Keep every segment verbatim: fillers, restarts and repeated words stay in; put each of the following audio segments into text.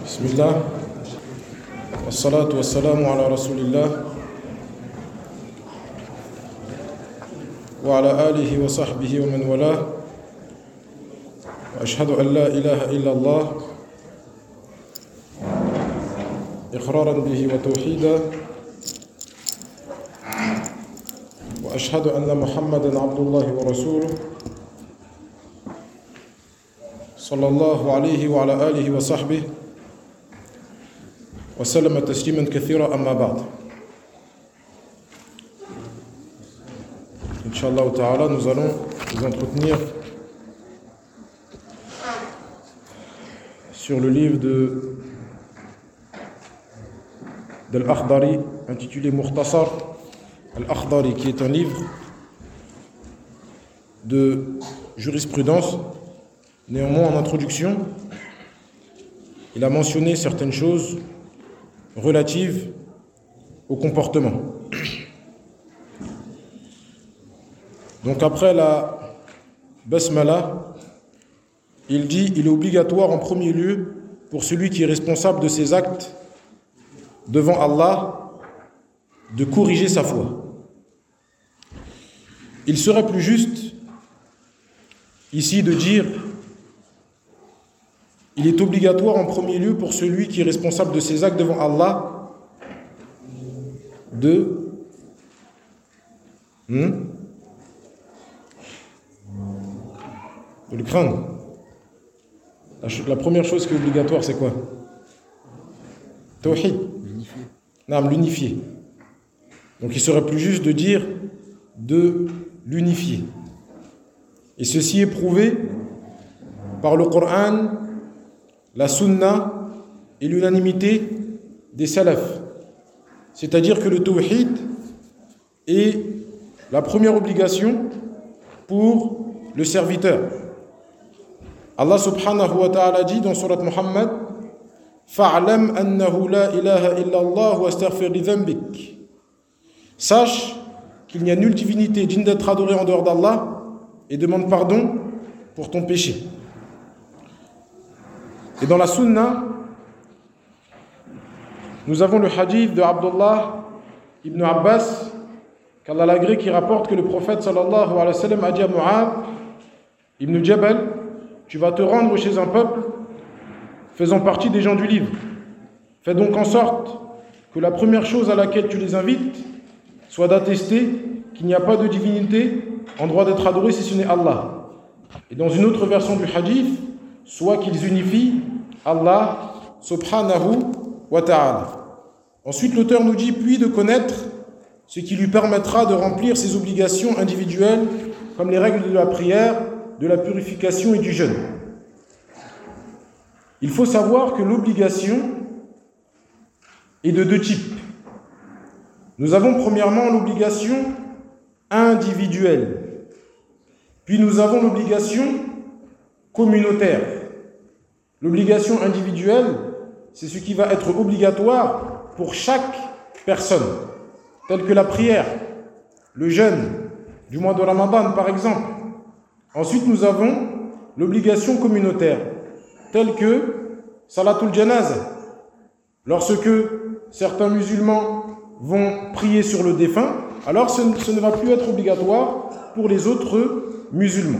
بسم الله والصلاة والسلام على رسول الله وعلى آله وصحبه ومن والاه وأشهد أن لا إله إلا الله إقرارا به وتوحيدا وأشهد أن محمدا عبد الله ورسوله صلى الله عليه وعلى آله وصحبه وسلم تسليما كثيرا أما بعد. Inch'Allah ta'ala, nous allons nous entretenir sur le livre de de l'Akhdari intitulé Mukhtasar al-Akhdari, qui est un livre de jurisprudence. Néanmoins, en introduction, il a mentionné certaines choses relatives au comportement. Donc après la basmala, il dit: il est obligatoire en premier lieu pour celui qui est responsable de ses actes devant Allah de corriger sa foi. Il serait plus juste ici de dire: il est obligatoire en premier lieu pour celui qui est responsable de ses actes devant Allah de hmm, de le craindre. La, la première chose qui est obligatoire, c'est quoi? Tawhid. Non, l'unifier. Donc il serait plus juste de dire de l'unifier. Et ceci est prouvé par le Coran, la sunna et l'unanimité des salafs. C'est-à-dire que le tawhid est la première obligation pour le serviteur. Allah subhanahu wa ta'ala dit dans surat Muhammad: Fa'lam annahu la ilaha illallah wa astaghfir li dhanbik. Sache qu'il n'y a nulle divinité digne d'être adorée en dehors d'Allah et demande pardon pour ton péché. Et dans la sunna, nous avons le hadith de Abdullah ibn Abbas, qu'Allah l'agrée, qui rapporte que le prophète sallallahu alayhi wa sallam a dit à Mu'adh ibn Jabal: tu vas te rendre chez un peuple faisant partie des gens du livre. Fais donc en sorte que la première chose à laquelle tu les invites soit d'attester qu'il n'y a pas de divinité en droit d'être adorée si ce n'est Allah. Et dans une autre version du hadith, soit qu'ils unifient Allah subhanahu wa ta'ala. Ensuite, l'auteur nous dit: puis de connaître ce qui lui permettra de remplir ses obligations individuelles, comme les règles de la prière, de la purification et du jeûne. Il faut savoir que l'obligation est de deux types. Nous avons premièrement l'obligation individuelle, puis nous avons l'obligation communautaire. L'obligation individuelle, c'est ce qui va être obligatoire pour chaque personne, telle que la prière, le jeûne du mois de Ramadan par exemple. Ensuite, nous avons l'obligation communautaire, telle que Salatul Janaza. Lorsque certains musulmans vont prier sur le défunt, alors ce, ce ne va plus être obligatoire pour les autres musulmans.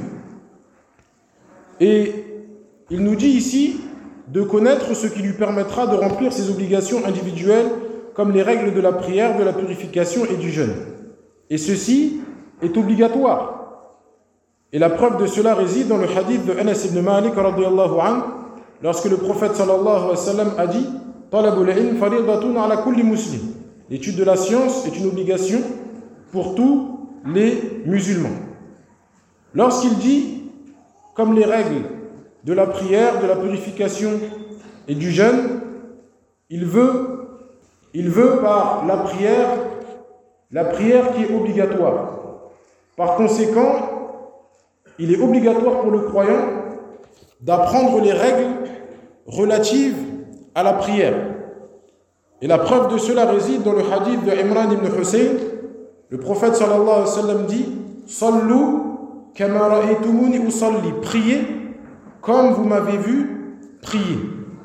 Et il nous dit ici de connaître ce qui lui permettra de remplir ses obligations individuelles, comme les règles de la prière, de la purification et du jeûne. Et ceci est obligatoire. Et la preuve de cela réside dans le hadith de Anas ibn Malik radiyallahu anhu, lorsque le prophète sallallahu alayhi wa sallam a dit: Talabul ilm faridatun ala kulli muslim. L'étude de la science est une obligation pour tous les musulmans. Lorsqu'il dit, comme les règles de la prière, de la purification et du jeûne, il veut, il veut par la prière, la prière qui est obligatoire. Par conséquent, il est obligatoire pour le croyant d'apprendre les règles relatives à la prière. Et la preuve de cela réside dans le hadith de Imran ibn Hussein. Le prophète sallallahu alayhi wa sallam dit: Sallu kama ra'aytumuni usalli. Priez comme vous m'avez vu prier.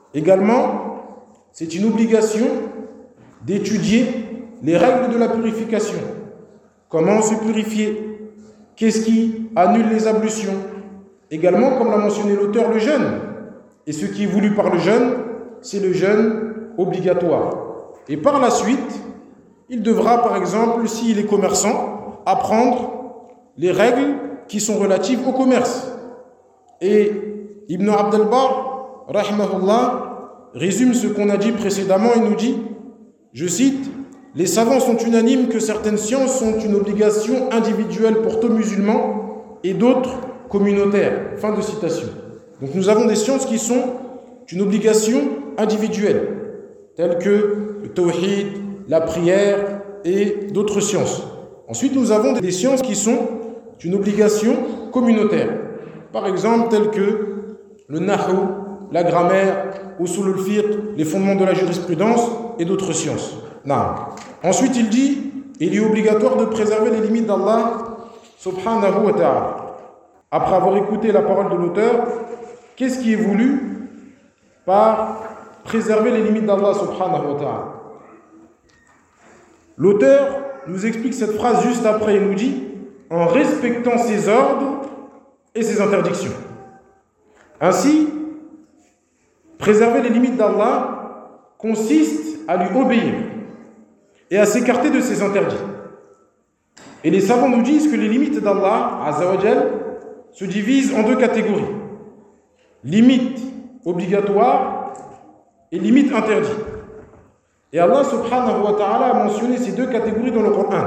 Également, c'est une obligation d'étudier les règles de la purification. Comment se purifier? Qu'est-ce qui annule les ablutions? Également, comme l'a mentionné l'auteur, le jeûne. Et ce qui est voulu par le jeûne, c'est le jeûne obligatoire. Et par la suite, il devra, par exemple, s'il est commerçant, apprendre les règles qui sont relatives au commerce. Et Ibn Abd al-Barr, rahimahullah, résume ce qu'on a dit précédemment et nous dit, je cite, « Les savants sont unanimes que certaines sciences sont une obligation individuelle pour tout musulman et d'autres communautaires. » Fin de citation. Donc nous avons des sciences qui sont une obligation individuelle, telles que le tawhid, la prière et d'autres sciences. Ensuite, nous avons des sciences qui sont une obligation communautaire. Par exemple, telles que le nahu, la grammaire, usul al-fiqh, les fondements de la jurisprudence et d'autres sciences. Non. Ensuite, il dit, il est obligatoire de préserver les limites d'Allah subhanahu wa ta'ala. Après avoir écouté la parole de l'auteur, qu'est-ce qui est voulu par préserver les limites d'Allah subhanahu wa ta'ala? L'auteur nous explique cette phrase juste après, il nous dit, en respectant ses ordres et ses interdictions. Ainsi, préserver les limites d'Allah consiste à lui obéir et à s'écarter de ses interdits. Et les savants nous disent que les limites d'Allah, Azza wa Jal, se divisent en deux catégories. Limites obligatoires et limites interdites. Et Allah subhanahu wa ta'ala a mentionné ces deux catégories dans le Coran.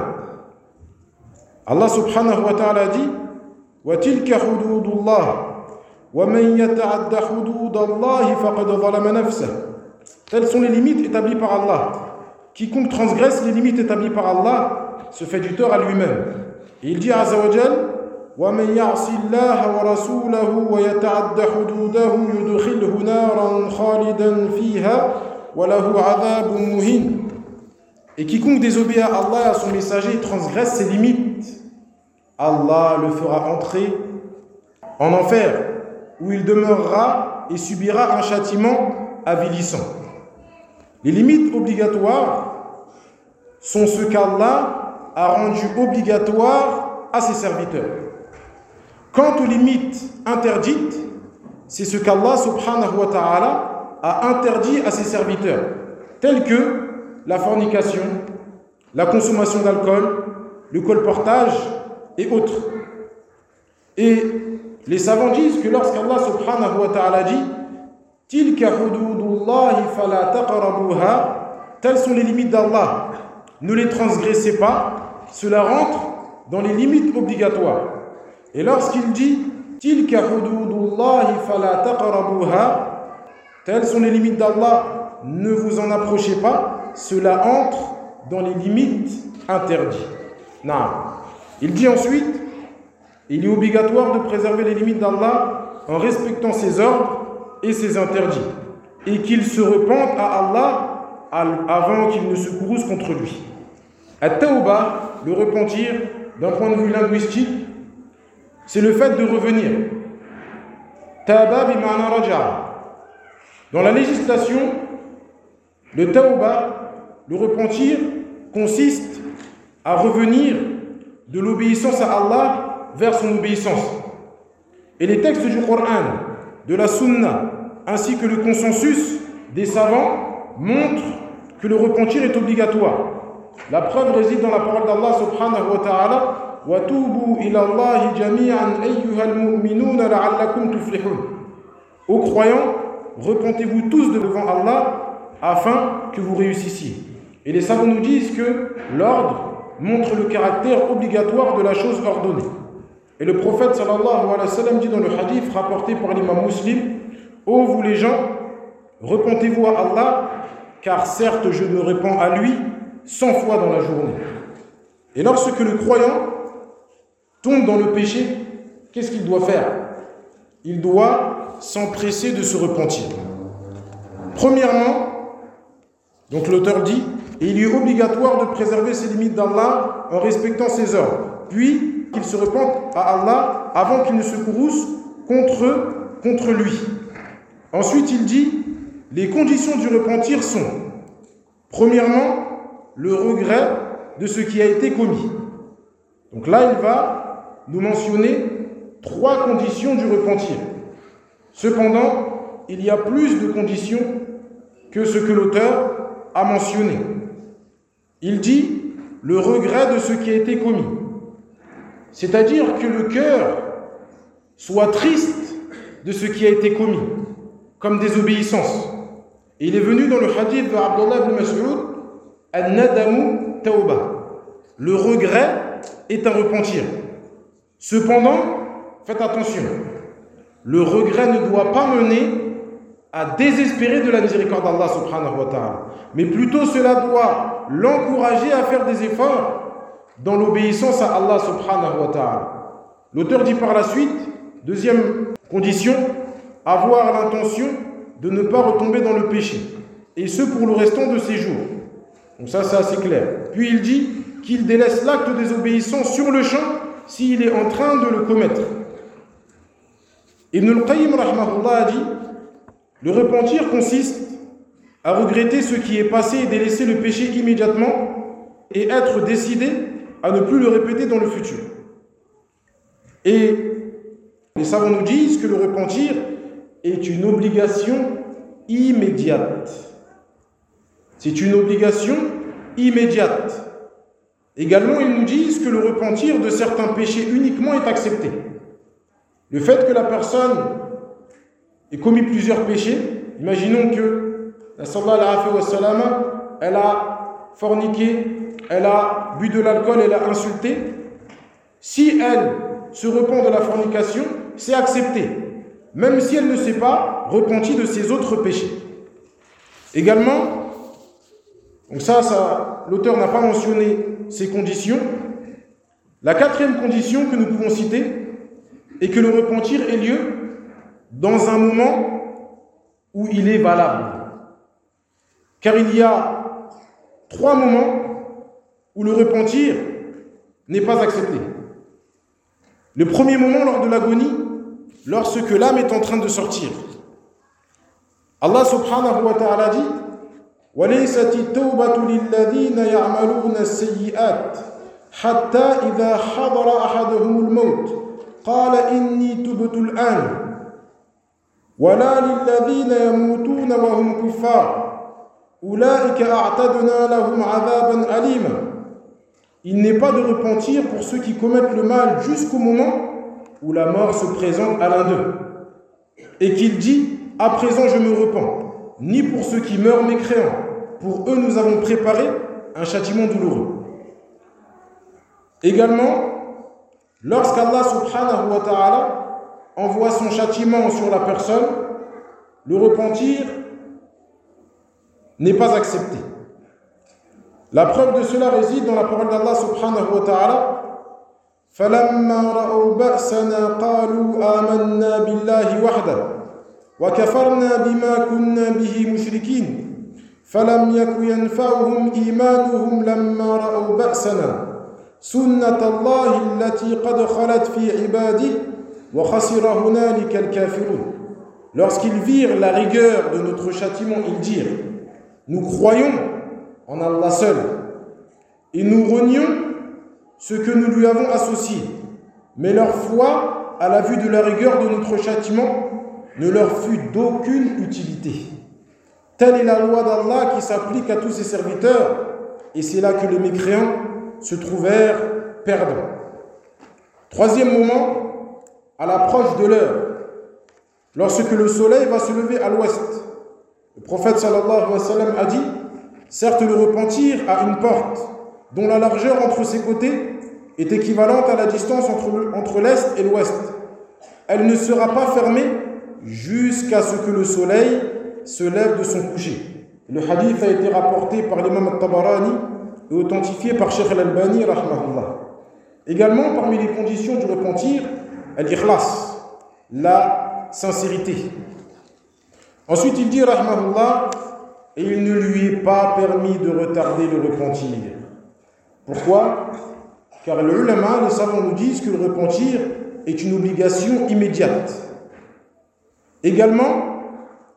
Allah subhanahu wa ta'ala dit وَتِلْكَ حُدُودُ اللَّهِ وَمَنْ يَتَعَدَّ حُدُودَ اللَّهِ فَقَدْ ظَلَمَ نَفْسَهُ. Telles sont les limites établies par Allah. Quiconque transgresse les limites établies par Allah se fait du tort à lui-même. Et il dit Azza wa Jal وَمَنْ يَعْصِ اللَّهَ وَرَسُولَهُ وَيَتَعَدَّ حُدُودَهُ يُدْخِلْهُ نَارًا خَالِدًا فِيهَا وَلَهُ عَذَابٌ مُهِينٌ. Et quiconque désobéit à Allah et à son messager transgresse ses limites, Allah le fera entrer en enfer, où il demeurera et subira un châtiment avilissant. Les limites obligatoires sont ce qu'Allah a rendu obligatoire à ses serviteurs. Quant aux limites interdites, c'est ce qu'Allah subhanahu wa ta'ala a interdit à ses serviteurs, tels que la fornication, la consommation d'alcool, le colportage et autres. Et les savants disent que lorsqu'Allah subhanahu wa ta'ala dit « Tilka hududullahi fala taqrabuha » telles sont les limites d'Allah, ne les transgressez pas, cela rentre dans les limites obligatoires. Et lorsqu'il dit « Tilka hududullahi fala taqrabuha » telles sont les limites d'Allah, ne vous en approchez pas, cela entre dans les limites interdites. Non. Il dit ensuite, il est obligatoire de préserver les limites d'Allah en respectant ses ordres et ses interdits, et qu'il se repente à Allah avant qu'il ne se courrouce contre lui. At-tawbah, le repentir, d'un point de vue linguistique, c'est le fait de revenir. Taba bima'na raja'a. Dans la législation, le tawbah, le repentir, consiste à revenir de l'obéissance à Allah vers son obéissance. Et les textes du Coran, de la Sunna, ainsi que le consensus des savants montrent que le repentir est obligatoire. La preuve réside dans la parole d'Allah subhanahu wa ta'ala وَتُوبُوا إِلَى اللَّهِ جَمِيعًا أَيُّهَا الْمُؤْمِنُونَ لَعَلَّكُمْ تُفْلِحُونَ. Ô croyants, repentez-vous tous devant Allah afin que vous réussissiez. Et les savants nous disent que l'ordre montre le caractère obligatoire de la chose ordonnée. Et le prophète sallallahu alayhi wa sallam dit dans le hadith rapporté par l'imam Muslim, ô vous les gens, repentez-vous à Allah, car certes je me répands à lui cent fois dans la journée. Et lorsque le croyant tombe dans le péché, qu'est-ce qu'il doit faire? Il doit s'empresser de se repentir. Premièrement, donc l'auteur dit, et il est obligatoire de préserver ses limites d'Allah en respectant ses ordres, puis qu'il se repente à Allah avant qu'il ne se courrouce contre, contre lui. Ensuite il dit, les conditions du repentir sont, premièrement, le regret de ce qui a été commis. Donc là, il va nous mentionner trois conditions du repentir. Cependant, il y a plus de conditions que ce que l'auteur a mentionné. Il dit le regret de ce qui a été commis. C'est-à-dire que le cœur soit triste de ce qui a été commis, comme désobéissance. Et il est venu dans le hadith de Abdullah ibn Mas'ud, An-nadamu tawba. Le regret est un repentir. Cependant, faites attention, le regret ne doit pas mener à désespérer de la miséricorde d'Allah subhanahu wa ta'ala, mais plutôt cela doit l'encourager à faire des efforts dans l'obéissance à Allah subhanahu wa ta'ala. L'auteur dit par la suite, deuxième condition, avoir l'intention de ne pas retomber dans le péché, et ce pour le restant de ses jours. Donc ça, c'est assez clair. Puis il dit qu'il délaisse l'acte de désobéissance sur le champ s'il est en train de le commettre. Ibn al-Qayyim rahimahullah a dit, le repentir consiste à regretter ce qui est passé et délaisser le péché immédiatement et être décidé à ne plus le répéter dans le futur. Et les savants nous disent que le repentir est une obligation immédiate. C'est une obligation immédiate. Également, ils nous disent que le repentir de certains péchés uniquement est accepté. Le fait que la personne ait commis plusieurs péchés, imaginons que la sallallahu alayhi wa sallam, elle a forniqué, elle a bu de l'alcool, elle a insulté. Si elle se repent de la fornication, c'est accepté, même si elle ne s'est pas repentie de ses autres péchés. Également, donc ça, ça l'auteur n'a pas mentionné ces conditions. La quatrième condition que nous pouvons citer est que le repentir ait lieu dans un moment où il est valable. Car il y a trois moments où le repentir n'est pas accepté. Le premier moment lors de l'agonie, lorsque l'âme est en train de sortir. Allah subhanahu wa ta'ala dit وَلَيْسَتِ التَّوْبَةُ لِلَّذِينَ يَعْمَلُونَ السَّيِّئَاتِ حَتَّى إِذَا حَضَرَ أَحَدَهُمُ الْمَوْتُ قَالَ إِنِّي تُبْتُ الْآنَ وَلَا لِلَّذِينَ يَمُوتُونَ وَهُمْ كُفَّارٌ أُولَئِكَ أَعْتَدْنَا لَهُمْ عَذَابًا أَلِيمًا. Il n'est pas de repentir pour ceux qui commettent le mal jusqu'au moment où la mort se présente à l'un d'eux. Et qu'il dit, à présent je me repens, ni pour ceux qui meurent mécréants. Pour eux nous avons préparé un châtiment douloureux. Également, lorsqu'Allah subhanahu wa ta'ala envoie son châtiment sur la personne, le repentir n'est pas accepté. La preuve de cela réside dans la parole d'Allah subhanahu wa ta'ala. فَلَمَّا رَأَوْا بَأْسَنَا قَالُوا آمَنَّا بِاللَّهِ وَحْدَهُ وَكَفَرْنَا بِمَا كُنَّا بِهِ مُشْرِكِينَ فَلَمْ يَكُ يَنْفَعُهُمْ إِيمَانُهُم لَمَّا رَأَوْا بَأْسَنَا سُنَّةَ اللَّهِ الَّتِي قَدْ خَلَتْ فِي عِبَادِهِ وَخَسِرَ هُنَالِكَ الْكَافِرُونَ. Lorsqu'ils virent la rigueur de notre châtiment, ils dirent: nous croyons en Allah seul et nous renions ce que nous lui avons associé, mais leur foi à la vue de la rigueur de notre châtiment ne leur fut d'aucune utilité. Telle est la loi d'Allah qui s'applique à tous ses serviteurs, et c'est là que les mécréants se trouvèrent perdants. Troisième moment, à l'approche de l'heure, lorsque le soleil va se lever à l'ouest. Le prophète sallallahu alayhi wa sallam a dit: certes, le repentir a une porte dont la largeur entre ses côtés est équivalente à la distance entre, le, entre l'est et l'ouest. Elle ne sera pas fermée jusqu'à ce que le soleil se lève de son coucher. Le hadith a été rapporté par l'imam al-Tabarani et authentifié par Cheikh al-Albani rahmahullah. Également, parmi les conditions du repentir, al-ikhlas, la sincérité. Ensuite, il dit rahmahullah, et il ne lui est pas permis de retarder le repentir. Pourquoi? Car les ulama, les savants nous disent que le repentir est une obligation immédiate. Également,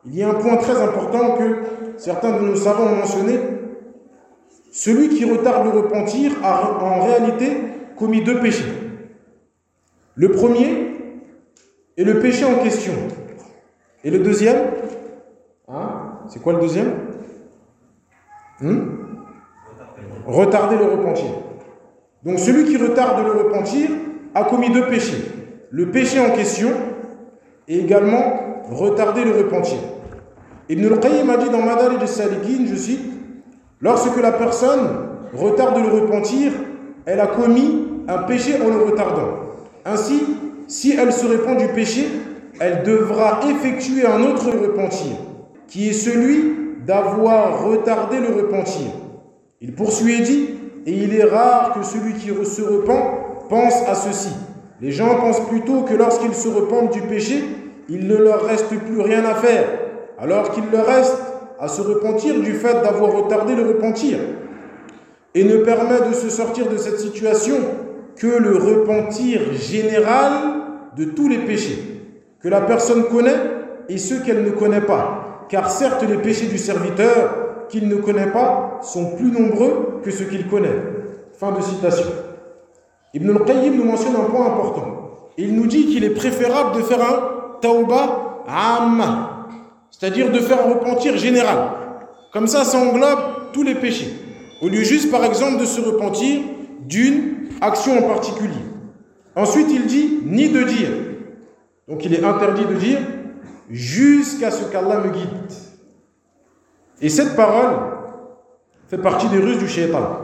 il y a un point très important que certains de nos savants ont mentionné. Celui qui retarde le repentir a en réalité commis deux péchés. Le premier est le péché en question. Et le deuxième, hein, c'est quoi le deuxième? hmm Retarder le repentir. Donc celui qui retarde le repentir a commis deux péchés. Le péché en question et également retarder le repentir. Ibn al-Qayyim a dit dans Madarij al-Salikin, je cite, lorsque la personne retarde le repentir, elle a commis un péché en le retardant. Ainsi, si elle se répand du péché, elle devra effectuer un autre repentir, qui est celui d'avoir retardé le repentir. Il poursuit et dit, et il est rare que celui qui se repent pense à ceci. Les gens pensent plutôt que lorsqu'ils se repentent du péché, il ne leur reste plus rien à faire, alors qu'il leur reste à se repentir du fait d'avoir retardé le repentir. Et ne permet de se sortir de cette situation que le repentir général de tous les péchés, que la personne connaît et ceux qu'elle ne connaît pas. Car certes, les péchés du serviteur qu'il ne connaît pas sont plus nombreux que ceux qu'il connaît. Fin de citation. Ibn al-Qayyim nous mentionne un point important. Il nous dit qu'il est préférable de faire un tawba amma, c'est-à-dire de faire un repentir général. Comme ça, ça englobe tous les péchés. Au lieu juste, par exemple, de se repentir d'une action en particulier. Ensuite, il dit ni de dire. Donc, il est interdit de dire jusqu'à ce qu'Allah me guide. Et cette parole fait partie des ruses du shaitan.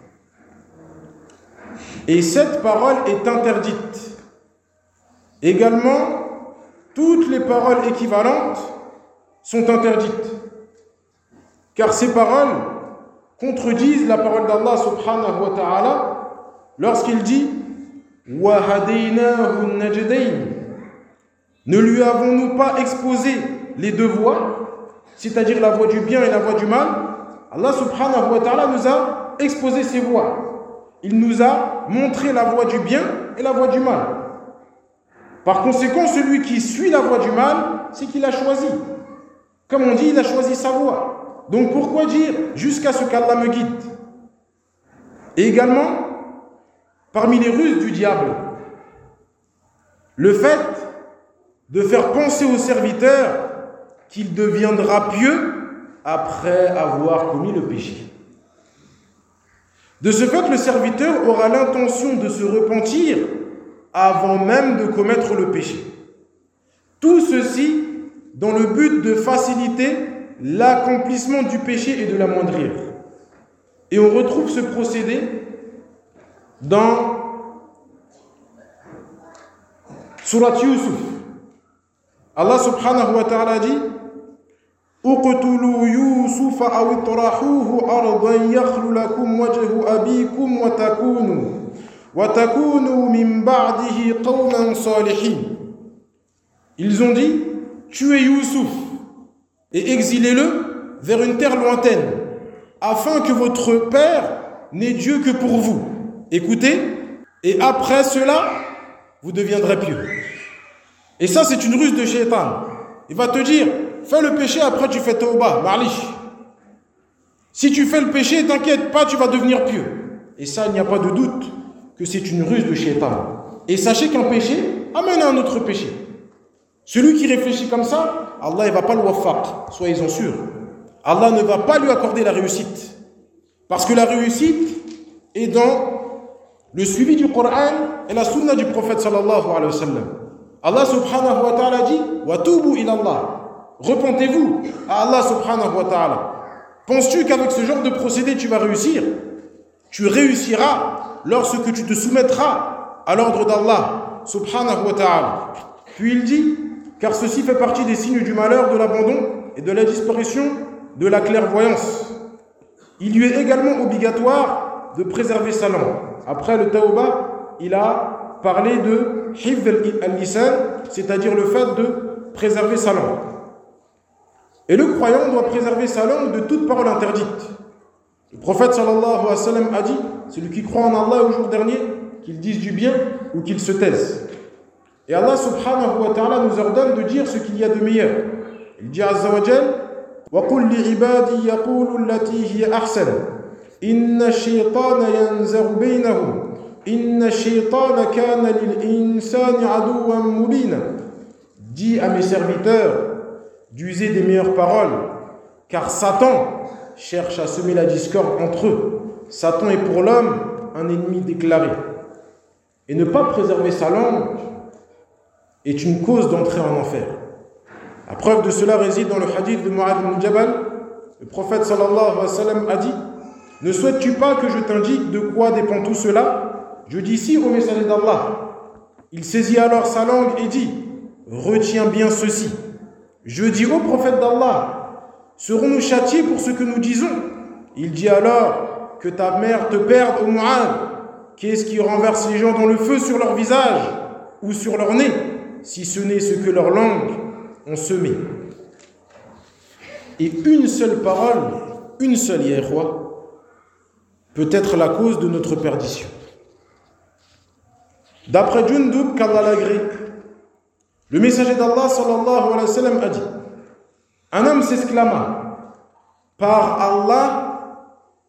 Et cette parole est interdite. Également, toutes les paroles équivalentes sont interdites. Car ces paroles contredisent la parole d'Allah subhanahu wa ta'ala lorsqu'il dit wa hadaynahu najdayn. Ne lui avons-nous pas exposé les deux voies, c'est-à-dire la voie du bien et la voie du mal? Allah subhanahu wa ta'ala nous a exposé ces voies. Il nous a montré la voie du bien et la voie du mal. Par conséquent, celui qui suit la voie du mal, c'est qu'il a choisi. Comme on dit, il a choisi sa voie. Donc pourquoi dire jusqu'à ce qu'Allah me guide? Et également, parmi les ruses du diable, le fait de faire penser au serviteur qu'il deviendra pieux après avoir commis le péché. De ce fait, le serviteur aura l'intention de se repentir avant même de commettre le péché. Tout ceci dans le but de faciliter l'accomplissement du péché et de l'amoindrir. Et on retrouve ce procédé dans Surat Yusuf. Allah subhanahu wa ta'ala dit اقتلوا يوسف أو اطرحوه أرضا يخل لكم وجه أبيكم وتكونوا وتكونوا من بعده قوما صالحين. Ils ont dit, tuez Youssouf et exilez-le vers une terre lointaine, afin que votre père n'ait Dieu que pour vous. Écoutez, et après cela, vous deviendrez pieux. Et ça, c'est une ruse de Shaitan. Il va te dire, fais le péché, après tu fais tawba, marlich. Si tu fais le péché, t'inquiète pas, tu vas devenir pieux. Et ça, il n'y a pas de doute que c'est une ruse de Shaitan. Et sachez qu'un péché amène à un autre péché. Celui qui réfléchit comme ça, Allah ne va pas le waffaq, soyez-en sûrs. Allah ne va pas lui accorder la réussite. Parce que la réussite est dans le suivi du Coran et la sunna du prophète sallallahu alayhi wa sallam. Allah subhanahu wa ta'ala dit wa tubu ila Allah. Repentez-vous à Allah subhanahu wa ta'ala. Penses-tu qu'avec ce genre de procédé tu vas réussir? Tu réussiras lorsque tu te soumettras à l'ordre d'Allah subhanahu wa ta'ala. Puis il dit, car ceci fait partie des signes du malheur, de l'abandon et de la disparition de la clairvoyance. Il lui est également obligatoire de préserver sa langue. Après le tawba, il a parlé de hifz al-lisan, c'est-à-dire le fait de préserver sa langue. Et le croyant doit préserver sa langue de toute parole interdite. Le prophète sallallahu alayhi wa sallam a dit, celui qui croit en Allah au jour dernier, qu'il dise du bien ou qu'il se taise. Et Allah subhanahu wa ta'ala nous ordonne de dire ce qu'il y a de meilleur. Il dit Azza wa Jal وَقُلْ لِعِبَادِي يَقُولُوا الَّتِي هِيَ أَحْسَنُ إِنَّ الشَّيْطَانَ يَنزَغُ بَيْنَهُمْ إِنَّ الشَّيْطَانَ كَانَ لِلْإِنسَانِ عَدُوًّا مُبِينًا. Dis à mes serviteurs d'user des meilleures paroles, car Satan cherche à semer la discorde entre eux. Satan est pour l'homme un ennemi déclaré. Et ne pas préserver sa langue est une cause d'entrée en enfer. La preuve de cela réside dans le hadith de Mu'adh ibn Jabal. Le prophète sallallahu alayhi wa sallam a dit: ne souhaites-tu pas que je t'indique de quoi dépend tout cela? Je dis si, au messager d'Allah. Il saisit alors sa langue et dit: retiens bien ceci. Je dis au prophète d'Allah: serons-nous châtiés pour ce que nous disons? Il dit alors: que ta mère te perde, ô Mu'adh. Qu'est-ce qui renverse les gens dans le feu sur leur visage ou sur leur nez, si ce n'est ce que leur langue ont semé? Et une seule parole, une seule yahwa, peut être la cause de notre perdition. D'après Jundub, qu'Allah l'agrée, le messager d'Allah sallallahu alayhi wa sallam a dit: un homme s'exclama: par Allah,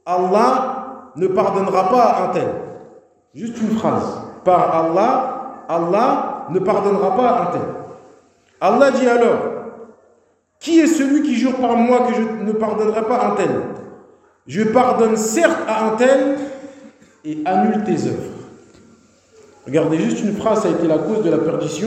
Allah ne pardonnera pas à un tel. Juste une phrase. Par Allah, Allah ne pardonnera pas à un tel. Allah dit alors: qui est celui qui jure par moi que je ne pardonnerai pas à un tel? Je pardonne certes à un tel et annule tes œuvres. Regardez, juste une phrase, ça a été la cause de la perdition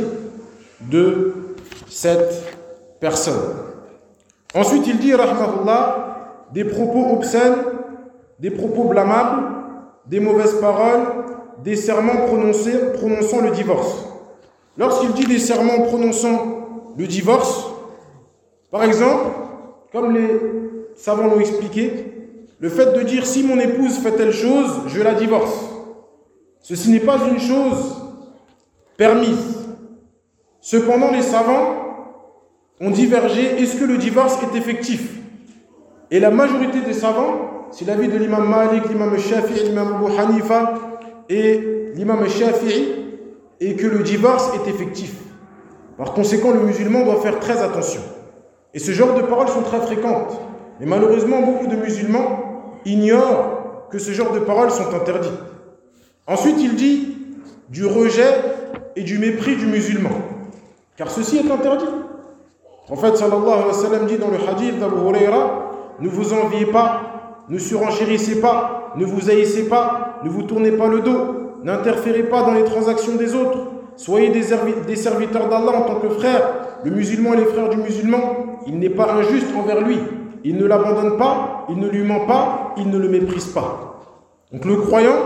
de cette personne. Ensuite, il dit, rahmatullah, des propos obscènes, des propos blâmables, des mauvaises paroles, des serments prononcés, prononçant le divorce. Lorsqu'il dit des serments prononçant le divorce, par exemple, comme les savants l'ont expliqué, le fait de dire si mon épouse fait telle chose, je la divorce. Ceci n'est pas une chose permise. Cependant, les savants ont divergé. Est-ce que le divorce est effectif? Et la majorité des savants, c'est l'avis de l'imam Malik, l'imam Shafi'i, l'imam Abu Hanifa et l'imam Shafi'i, et que le divorce est effectif. Par conséquent, le musulman doit faire très attention. Et ce genre de paroles sont très fréquentes. Et malheureusement, beaucoup de musulmans ignorent que ce genre de paroles sont interdites. Ensuite, il dit du rejet et du mépris du musulman. Car ceci est interdit. Le prophète sallallahu alayhi wa sallam dit dans le hadith d'Abu Huraira: ne vous enviez pas, ne surenchérissez pas, ne vous haïssez pas, ne vous tournez pas le dos, n'interférez pas dans les transactions des autres, soyez des, des serviteurs d'Allah en tant que frères. Le musulman est le frère du musulman, il n'est pas injuste envers lui, il ne l'abandonne pas, il ne lui ment pas, il ne le méprise pas. Donc le croyant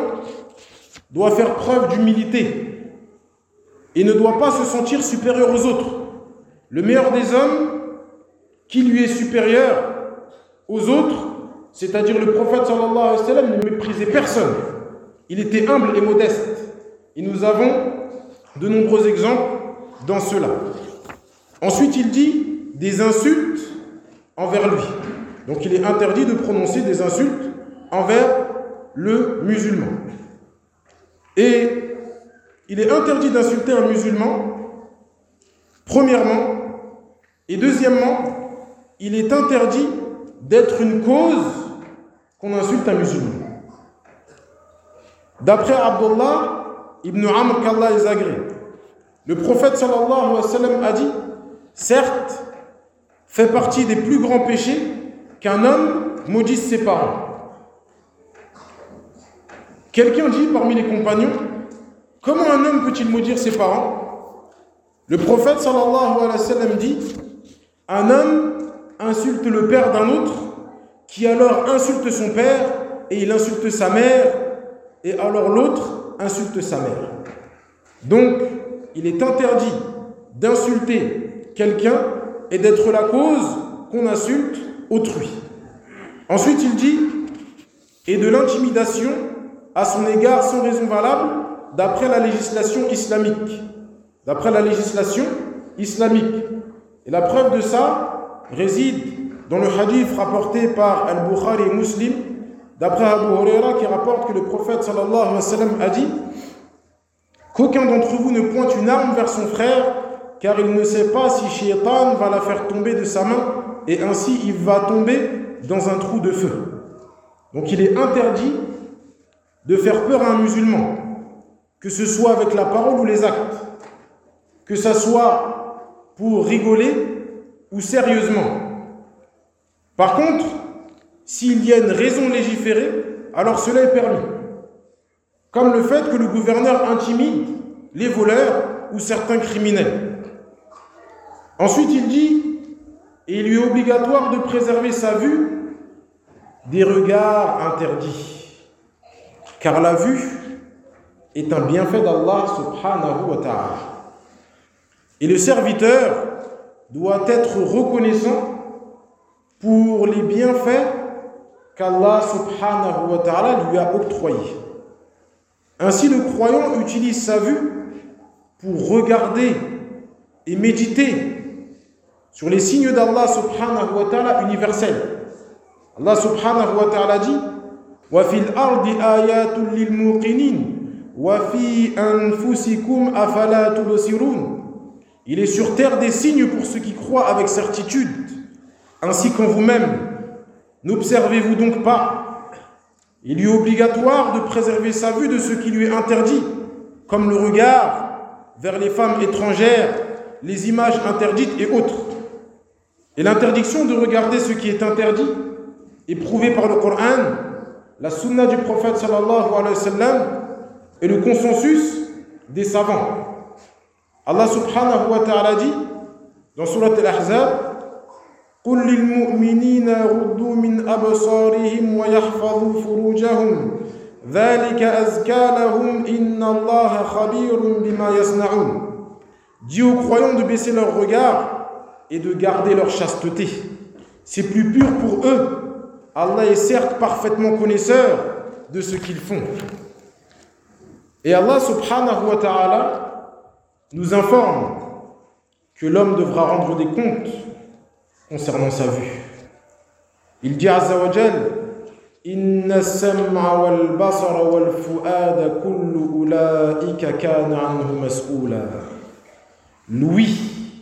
doit faire preuve d'humilité et ne doit pas se sentir supérieur aux autres. Le meilleur des hommes, qui lui est supérieur aux autres, c'est-à-dire le prophète sallallahu alayhi wa sallam, ne méprisait personne. Il était humble et modeste. Et nous avons de nombreux exemples dans cela. Ensuite, il dit des insultes envers lui. Donc il est interdit de prononcer des insultes envers le musulman. Et il est interdit d'insulter un musulman, premièrement, et deuxièmement, il est interdit d'être une cause qu'on insulte un musulman. D'après Abdullah ibn Amr qu'Allah les agrée, le prophète sallallahu alayhi wa sallam a dit: certes, fait partie des plus grands péchés qu'un homme maudisse ses parents. Quelqu'un dit parmi les compagnons: comment un homme peut-il maudire ses parents? Le prophète sallallahu alayhi wa sallam dit: un homme insulte le père d'un autre, qui alors insulte son père, et il insulte sa mère, et alors l'autre insulte sa mère. Donc, il est interdit d'insulter quelqu'un et d'être la cause qu'on insulte autrui. Ensuite, il dit: et de l'intimidation à son égard sans raison valable, d'après la législation islamique. D'après la législation islamique. Et la preuve de ça réside dans le hadith rapporté par Al-Bukhari et Muslim, d'après Abu Huraira, qui rapporte que le prophète sallallahu alayhi wa sallam a dit qu'aucun d'entre vous ne pointe une arme vers son frère car il ne sait pas si Shaitan va la faire tomber de sa main et ainsi il va tomber dans un trou de feu. Donc il est interdit de faire peur à un musulman, que ce soit avec la parole ou les actes, que ce soit pour rigoler ou sérieusement. Par contre, s'il y a une raison légiférée, alors cela est permis. Comme le fait que le gouverneur intimide les voleurs ou certains criminels. Ensuite, il dit, et il lui est obligatoire de préserver sa vue des regards interdits. Car la vue est un bienfait d'Allah subhanahu wa ta'ala. Et le serviteur doit être reconnaissant pour les bienfaits qu'Allah subhanahu wa ta'ala lui a octroyés. Ainsi, le croyant utilise sa vue pour regarder et méditer sur les signes d'Allah subhanahu wa ta'ala universels. Allah subhanahu wa ta'ala dit wa fil ardi ayatun lil muqinin wa fi anfusikum afala tubsirun. Il est sur terre des signes pour ceux qui croient avec certitude, ainsi qu'en vous-même. N'observez-vous donc pas? Il lui est obligatoire de préserver sa vue de ce qui lui est interdit, comme le regard vers les femmes étrangères, les images interdites et autres. Et l'interdiction de regarder ce qui est interdit est prouvée par le Coran, la sunna du prophète sallallahu alayhi wa sallam et le consensus des savants. Allah subhanahu wa ta'ala dit dans Surat Al-Ahzab, قل للمؤمنين يغضوا من أبصارهم ويحفظوا فروجهم ذلك أزكى لهم إن الله خبير بما يصنعون. Dis aux croyants de baisser leur regard et de garder leur chasteté. C'est plus pur pour eux. Allah est certes parfaitement connaisseur de ce qu'ils font. Et Allah subhanahu wa ta'ala nous informe que l'homme devra rendre des comptes concernant sa vue. Il dit azza wa jal inna as-sam'a wal basara wal fu'ada kullu ulaika kana anhu mas'ula. L'ouïe,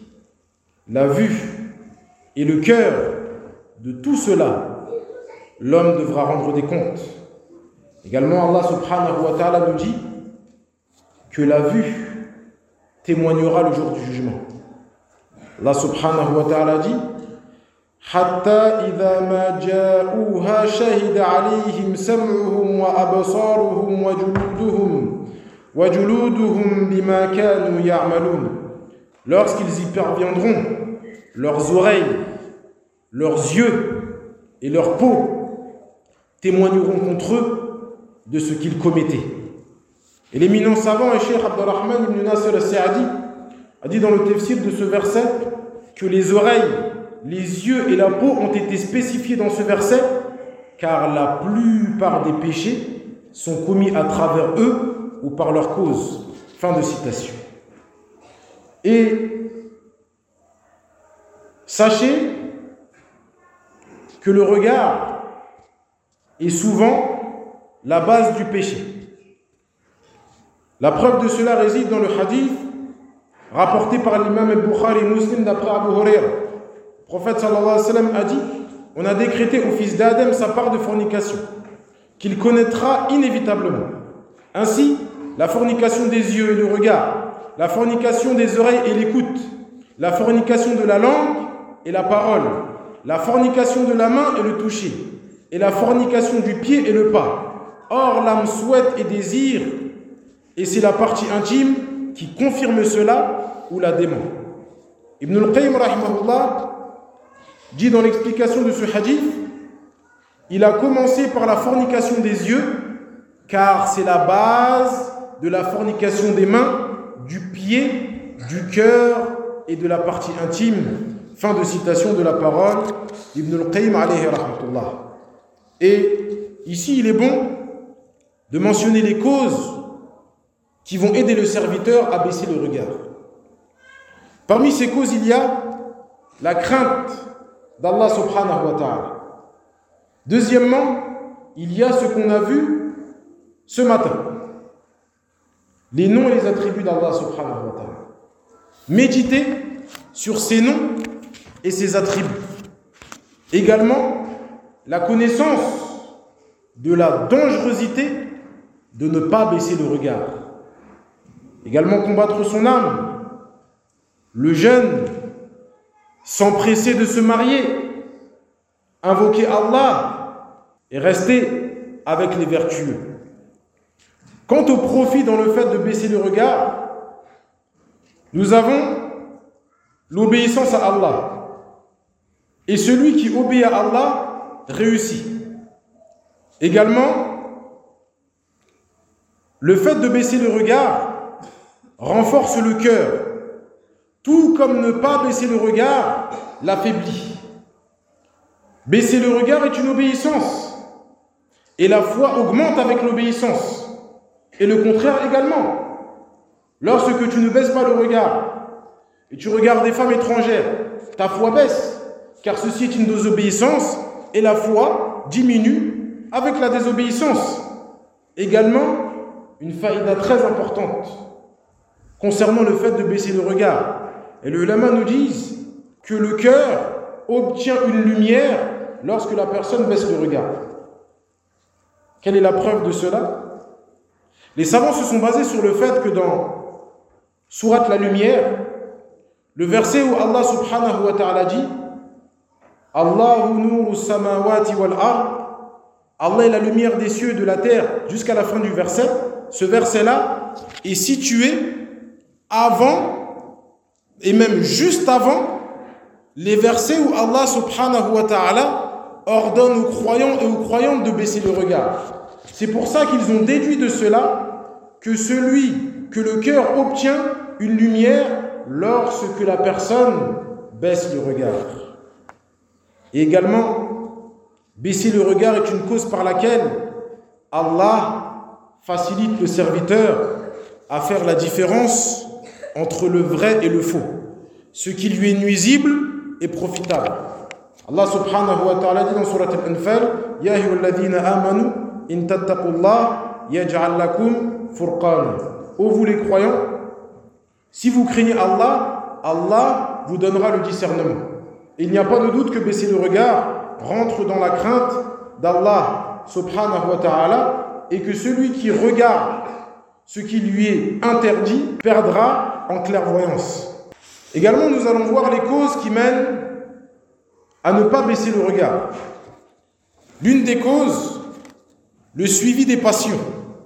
la vue et le cœur, de tout cela, l'homme devra rendre des comptes. Également, Allah subhanahu wa ta'ala nous dit que la vue témoignera le jour du jugement. Allah subhanahu wa ta'ala dit حتى إذا ما جاءوها شهد عليهم سمعهم وأبصارهم وجلودهم وجلودهم بما كانوا يعملون. Lorsqu'ils y parviendront, leurs oreilles, leurs yeux et leur peau témoigneront contre eux de ce qu'ils commettaient. Et l'éminent savant et Cheikh Abdurrahman ibn Nasir al-Sa'di a dit dans le tafsir de ce verset que les oreilles, les yeux et la peau ont été spécifiés dans ce verset car la plupart des péchés sont commis à travers eux ou par leur cause. Fin de citation. Et sachez que le regard est souvent la base du péché. La preuve de cela réside dans le hadith rapporté par l'imam al-Bukhari Muslim d'après Abu Huraira. Le prophète sallallahu alayhi wa sallam a dit: on a décrété au fils d'Adam sa part de fornication, qu'il connaîtra inévitablement. Ainsi, la fornication des yeux et le regard, la fornication des oreilles et l'écoute, la fornication de la langue et la parole, la fornication de la main et le toucher, et la fornication du pied et le pas. Or, l'âme souhaite et désire, et c'est la partie intime qui confirme cela ou la dément. Ibn al-Qayyim rahimahullah dit dans l'explication de ce hadith, il a commencé par la fornication des yeux, car c'est la base de la fornication des mains, du pied, du cœur et de la partie intime. Fin de citation de la parole d'Ibn al-Qayyim alayhi rahmatullah. Et ici, il est bon de mentionner les causes qui vont aider le serviteur à baisser le regard. Parmi ces causes, il y a la crainte d'Allah subhanahu wa ta'ala. Deuxièmement, il y a ce qu'on a vu ce matin, les noms et les attributs d'Allah subhanahu wa ta'ala. méditer sur ses noms et ses attributs. Également, la connaissance de la dangerosité de ne pas baisser le regard. Également, combattre son âme. Le jeûne, s'empresser de se marier, invoquer Allah et rester avec les vertueux. Quant au profit dans le fait de baisser le regard, nous avons l'obéissance à Allah. Et celui qui obéit à Allah réussit. Également, le fait de baisser le regard renforce le cœur, tout comme ne pas baisser le regard l'affaiblit. Baisser le regard est une obéissance, et la foi augmente avec l'obéissance, et le contraire également. Lorsque tu ne baisses pas le regard, et tu regardes des femmes étrangères, ta foi baisse, car ceci est une désobéissance, et la foi diminue avec la désobéissance. Également, une faïda très importante concernant le fait de baisser le regard. Et les ulama nous disent que le cœur obtient une lumière lorsque la personne baisse le regard. Quelle est la preuve de cela? Les savants se sont basés sur le fait que dans Sourate la lumière, le verset où Allah subhanahu wa ta'ala dit Allahu nuru samawati wal ard, Allah est la lumière des cieux et de la terre, jusqu'à la fin du verset. Ce verset-là est situé avant et même juste avant les versets où Allah subhanahu wa ta'ala ordonne aux croyants et aux croyantes de baisser le regard. C'est pour ça qu'ils ont déduit de cela que celui que le cœur obtient une lumière lorsque la personne baisse le regard. Et également, baisser le regard est une cause par laquelle Allah facilite le serviteur à faire la différence entre le vrai et le faux. Ce qui lui est nuisible est profitable. Allah subhanahu wa ta'ala dit dans Surat Al-Anfal Ya ayyuhalladhina amanu in tattaqullah yaj'al lakum furqana. Ô vous les croyants, si vous craignez Allah, Allah vous donnera le discernement. Il n'y a pas de doute que baisser le regard rentre dans la crainte d'Allah subhanahu wa ta'ala et que celui qui regarde ce qui lui est interdit perdra en clairvoyance. Également, nous allons voir les causes qui mènent à ne pas baisser le regard. L'une des causes, le suivi des passions.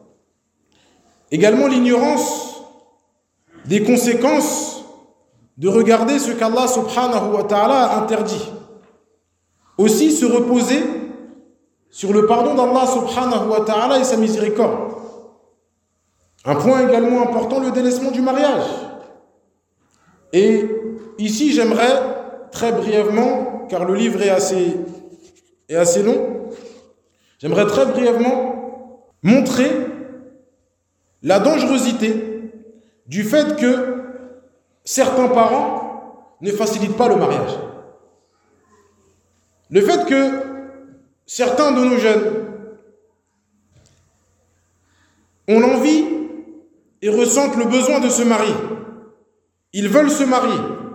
Également, l'ignorance des conséquences de regarder ce qu'Allah subhanahu wa ta'ala a interdit. Aussi, se reposer sur le pardon d'Allah subhanahu wa ta'ala et sa miséricorde. Un point également important, le délaissement du mariage. Et ici, j'aimerais très brièvement, car le livre est assez, est assez long, j'aimerais très brièvement montrer la dangerosité du fait que certains parents ne facilitent pas le mariage. Le fait que certains de nos jeunes ont l'envie et ressentent le besoin de se marier. Ils veulent se marier.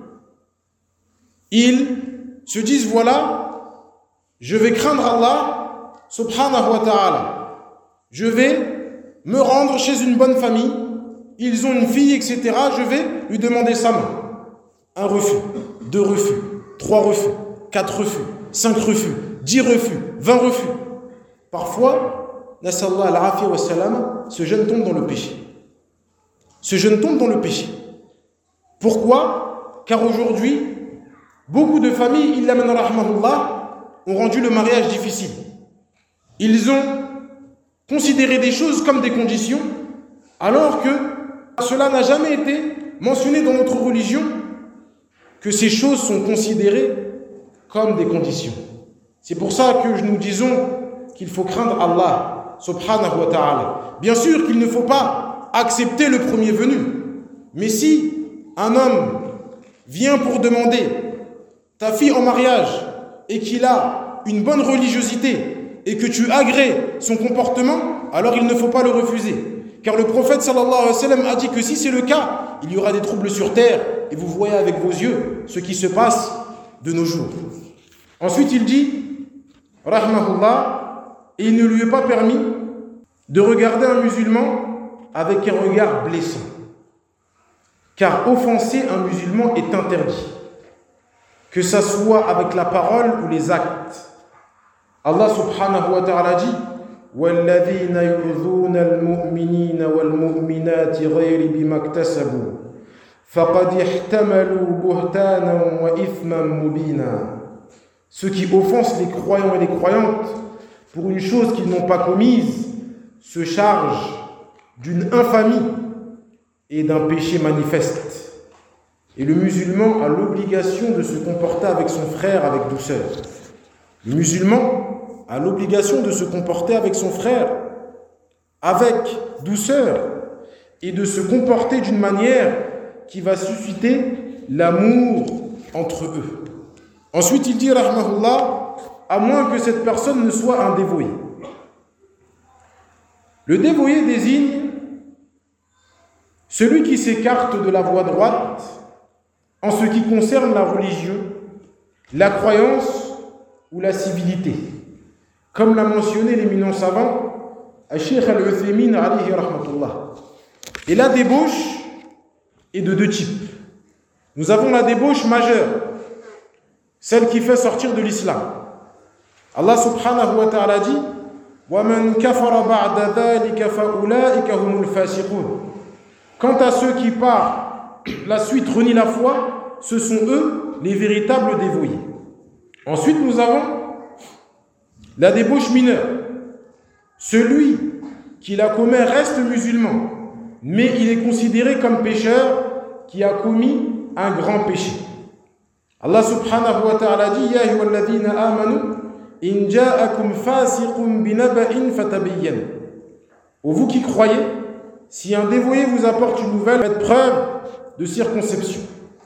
Ils se disent, voilà, je vais craindre Allah, subhanahu wa ta'ala. Je vais me rendre chez une bonne famille. Ils ont une fille, et cetera. Je vais lui demander sa main. Un refus, deux refus, trois refus, quatre refus, cinq refus, dix refus, vingt refus. Parfois, nasallahu al-afiya wa salam, ce jeune tombe dans le péché. Ce jeune tombe dans le péché. Pourquoi? Car aujourd'hui, beaucoup de familles, illa man rahmahullah, ont rendu le mariage difficile. Ils ont considéré des choses comme des conditions, alors que cela n'a jamais été mentionné dans notre religion, que ces choses sont considérées comme des conditions. C'est pour ça que nous disons qu'il faut craindre Allah, subhanahu wa ta'ala. Bien sûr qu'il ne faut pas accepter le premier venu, mais si un homme vient pour demander ta fille en mariage et qu'il a une bonne religiosité et que tu agrées son comportement, alors il ne faut pas le refuser. Car le prophète sallallahu alayhi wa sallam a dit que si c'est le cas, il y aura des troubles sur terre, et vous voyez avec vos yeux ce qui se passe de nos jours. Ensuite, il dit, rahmahullah, et il ne lui est pas permis de regarder un musulman avec un regard blessant. Car offenser un musulman est interdit, que ça soit avec la parole ou les actes. Allah subhanahu wa ta'ala dit وَالَّذِينَ يُؤْذُونَ الْمُؤْمِنِينَ وَالْمُؤْمِنَاتِ غَيْرِ بِمَا اكْتَسَبُوا فَقَدِ احْتَمَلُوا بُهْتَانًا وَإِثْمًا مُبِينًا. Ceux qui offensent les croyants et les croyantes pour une chose qu'ils n'ont pas commise se chargent d'une infamie et d'un péché manifeste. Et le musulman a l'obligation de se comporter avec son frère avec douceur. Le musulman a l'obligation de se comporter avec son frère avec douceur et de se comporter d'une manière qui va susciter l'amour entre eux. Ensuite, il dit, rahmahullah, à moins que cette personne ne soit un dévoyé. Le dévoyé désigne celui qui s'écarte de la voie droite en ce qui concerne la religion, la croyance ou la civilité. Comme l'a mentionné l'éminent savant, Cheikh Al-Uthaymin alayhi rahmatullah. Et la débauche est de deux types. Nous avons la débauche majeure, celle qui fait sortir de l'islam. Allah subhanahu wa ta'ala dit وَمَنْ كَفَرَ بَعْدَ ذَلِكَ فَأُولَٰئِكَ هُمُ الْفَاسِقُونَ. Quant à ceux qui par la suite renient la foi, ce sont eux les véritables dévoyés. Ensuite, nous avons la débauche mineure. Celui qui la commet reste musulman, mais il est considéré comme pécheur qui a commis un grand péché. Allah subhanahu wa ta'ala dit Ya ayyuhalladhina amanu in ja'akum fasiqun binaba'in fatabayyan. Ô vous qui croyez, si un dévoyé vous apporte une nouvelle, faites preuve de circonception.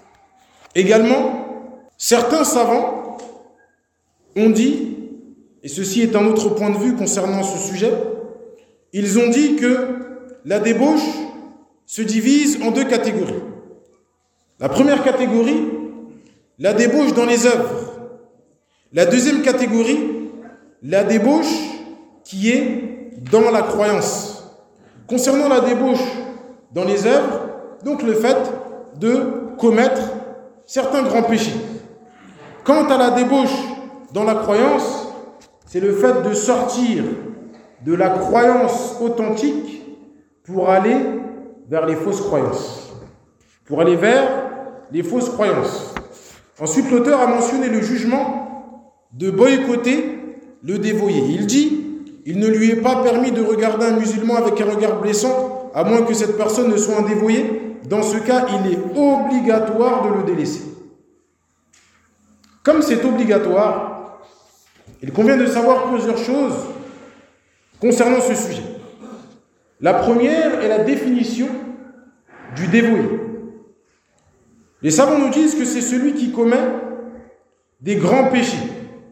Également, certains savants ont dit, et ceci est un autre point de vue concernant ce sujet, ils ont dit que la débauche se divise en deux catégories. La première catégorie, la débauche dans les œuvres. La deuxième catégorie, la débauche qui est dans la croyance. Concernant la débauche dans les œuvres, donc le fait de commettre certains grands péchés. Quant à la débauche dans la croyance, c'est le fait de sortir de la croyance authentique pour aller vers les fausses croyances. Pour aller vers les fausses croyances. Ensuite, l'auteur a mentionné le jugement de boycotter le dévoyé. Il dit « Il ne lui est pas permis de regarder un musulman avec un regard blessant, à moins que cette personne ne soit un dévoyé. Dans ce cas, il est obligatoire de le délaisser. » Comme c'est obligatoire, il convient de savoir plusieurs choses concernant ce sujet. La première est la définition du dévoué. Les savants nous disent que c'est celui qui commet des grands péchés.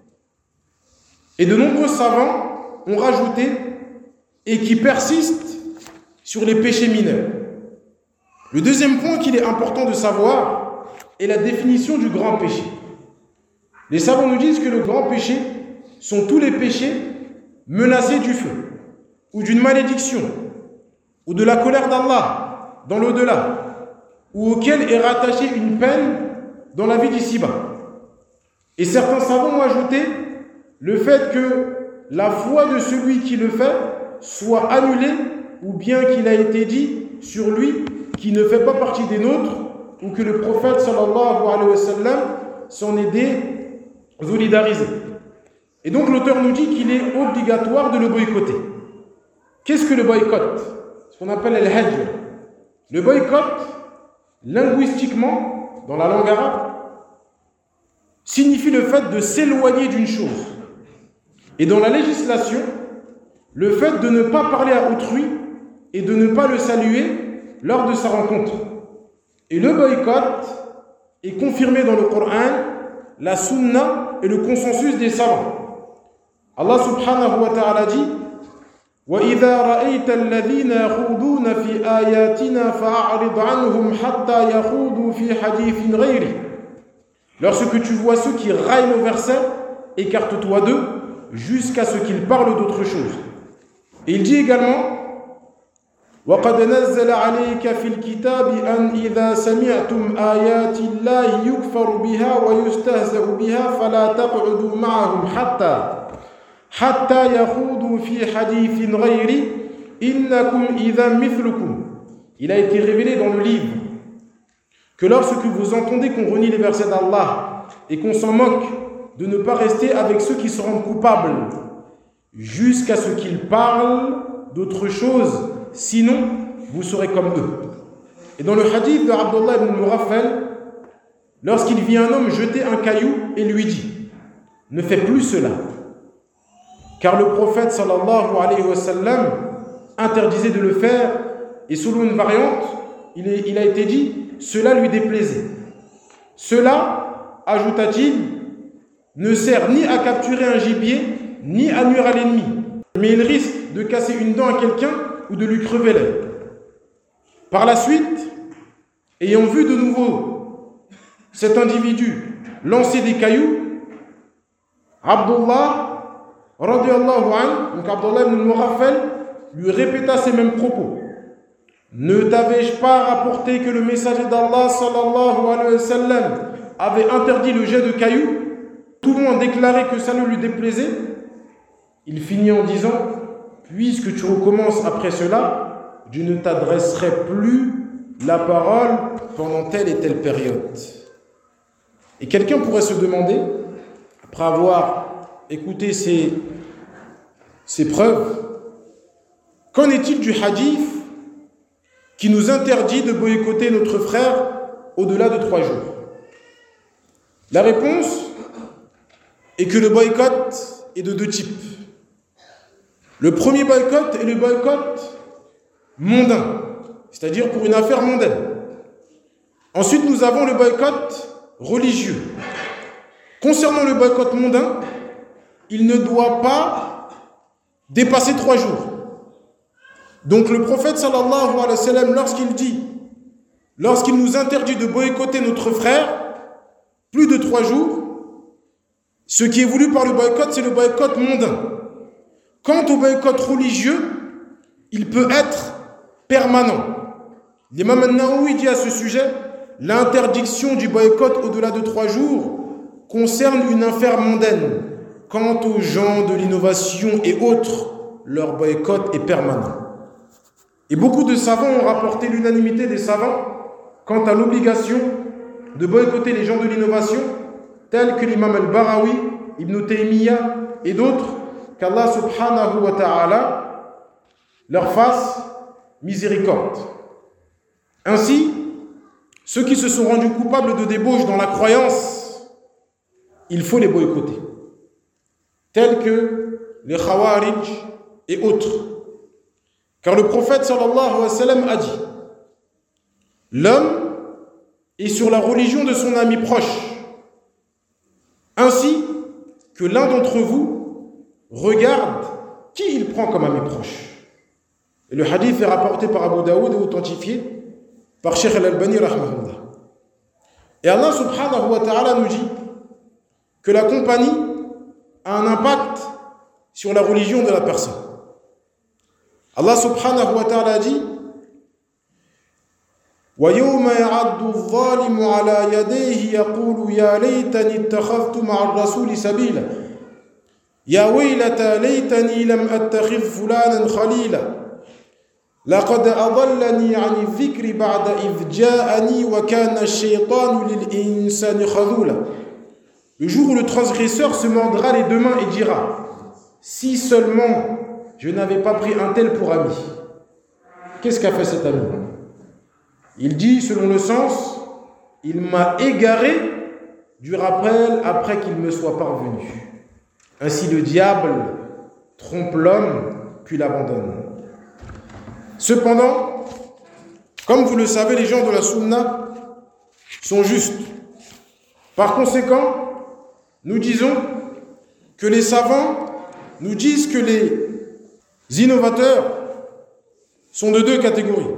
Et de nombreux savants ont rajouté et qui persistent sur les péchés mineurs. Le deuxième point qu'il est important de savoir est la définition du grand péché. Les savants nous disent que le grand péché sont tous les péchés menacés du feu, ou d'une malédiction, ou de la colère d'Allah dans l'au-delà, ou auquel est rattachée une peine dans la vie d'ici-bas. Et certains savants ont ajouté le fait que la foi de celui qui le fait soit annulée, ou bien qu'il a été dit sur lui qui ne fait pas partie des nôtres, ou que le prophète sallallahu alayhi wa sallam s'en est désolidarisé. Et donc l'auteur nous dit qu'il est obligatoire de le boycotter. Qu'est-ce que le boycott? Ce qu'on appelle al-hajr. Le boycott, linguistiquement, dans la langue arabe, signifie le fait de s'éloigner d'une chose. Et dans la législation, le fait de ne pas parler à autrui et de ne pas le saluer lors de sa rencontre. Et le boycott est confirmé dans le Coran, la sunna et le consensus des savants. Allah subhanahu wa ta'ala dit وَإِذَا رَأَيْتَ الَّذِينَ يَخُوضُونَ فِي آيَاتِنَا فَأَعْرِضْ عَنْهُمْ حَتَّى يَخُوضُوا فِي حَدِيثٍ غَيْرِهِ. Lorsque tu vois ceux qui raillent nos versets, écarte-toi d'eux jusqu'à ce qu'ils parlent d'autre chose. Et il dit également وَقَدْ نَزَّلَ عَلَيْكَ فِي الْكِتَابِ أَنْ إِذَا سَمِعْتُمْ آيَاتِ اللَّهِ يُكْفَرُ بِهَا وَيُسْتَهْزَأُ بِهَا فَلَا تَقْعُدُوا مَعَهُمْ حَتَّى حَتَّى يَخُوضُوا فِي حَدِيثٍ غَيْرِهِ إِنَّكُمْ إِذًا مِثْلُكُمْ. Il a été révélé dans le livre que lorsque vous entendez qu'on renie les versets d'Allah et qu'on s'en moque, de ne pas rester avec ceux qui se rendent coupables jusqu'à ce qu'ils parlent d'autre chose, sinon vous serez comme eux. Et dans le hadith de Abdullah ibn Mughaffal, lorsqu'il vit un homme jeter un caillou et lui dit « Ne fais plus cela », car le prophète sallallahu alayhi wa sallam interdisait de le faire, et selon une variante, il, est, il a été dit « Cela lui déplaisait ». Cela, ajouta-t-il, ne sert ni à capturer un gibier, ni à nuire à l'ennemi, mais il risque de casser une dent à quelqu'un ou de lui crever l'œil. Par la suite, ayant vu de nouveau cet individu lancer des cailloux, Abdullah, radiyallahu anhu, donc Abdullah ibn Mughaffal, lui répéta ces mêmes propos. Ne t'avais-je pas rapporté que le messager d'Allah, sallallahu alayhi wa sallam, avait interdit le jet de cailloux? Tout le monde déclarait que ça ne lui déplaisait. Il finit en disant « Puisque tu recommences après cela, je ne t'adresserai plus la parole pendant telle et telle période. » Et quelqu'un pourrait se demander, après avoir écouté ces, ces preuves, qu'en est-il du hadith qui nous interdit de boycotter notre frère au-delà de trois jours? La réponse est que le boycott est de deux types. Le premier boycott est le boycott mondain, c'est-à-dire pour une affaire mondaine. Ensuite, nous avons le boycott religieux. Concernant le boycott mondain, il ne doit pas dépasser trois jours. Donc le prophète sallallahu alayhi wa sallam, lorsqu'il dit, lorsqu'il nous interdit de boycotter notre frère, plus de trois jours, ce qui est voulu par le boycott, c'est le boycott mondain. Quant au boycott religieux, il peut être permanent. L'imam An-Nawawi dit à ce sujet, l'interdiction du boycott au-delà de trois jours concerne une affaire mondaine. Quant aux gens de l'innovation et autres, leur boycott est permanent. Et beaucoup de savants ont rapporté l'unanimité des savants quant à l'obligation de boycotter les gens de l'innovation, tels que l'imam al-Barawi, Ibn Taymiyyah et d'autres, qu'Allah subhanahu wa ta'ala leur fasse miséricorde. Ainsi, ceux qui se sont rendus coupables de débauche dans la croyance, il faut les boycotter, tels que les Khawarij et autres. Car le prophète sallallahu alayhi wa sallam a dit, l'homme est sur la religion de son ami proche, ainsi que l'un d'entre vous regarde qui il prend comme ami proche. Et le hadith est rapporté par Abu Daoud et authentifié par Cheikh Al-Albani rahmahullah. Et Allah subhanahu wa ta'ala nous dit que la compagnie a un impact sur la religion de la personne. Allah subhanahu wa ta'ala dit وَيَوْمَ يَعَدُّ الظَّالِمُ عَلَى يَدَيْهِ يَقُولُ يَا لَيْتَنِي اتَّخَذْتُ مَعَ الرَّسُولِ سَبِيلًا يَا وَيْلَتَى لَيْتَنِي لَمْ أَتَّخِذْ فُلَانًا خَلِيلًا لَقَدْ أَضَلَّنِي عَنِ الذِّكْرِ بَعْدَ إِذْ جَاءَنِي وَكَانَ الشَّيْطَانُ لِلْإِنسَانِ خَذُولًا. Le jour où le transgresseur se mordra les deux mains et dira « Si seulement je n'avais pas pris un tel pour ami. » Qu'est-ce qu'a fait cet ami? Il dit, selon le sens, « Il m'a égaré du rappel après qu'il me soit parvenu. » Ainsi le diable trompe l'homme, puis l'abandonne. Cependant, comme vous le savez, les gens de la Sunna sont justes. Par conséquent, nous disons que les savants nous disent que les innovateurs sont de deux catégories.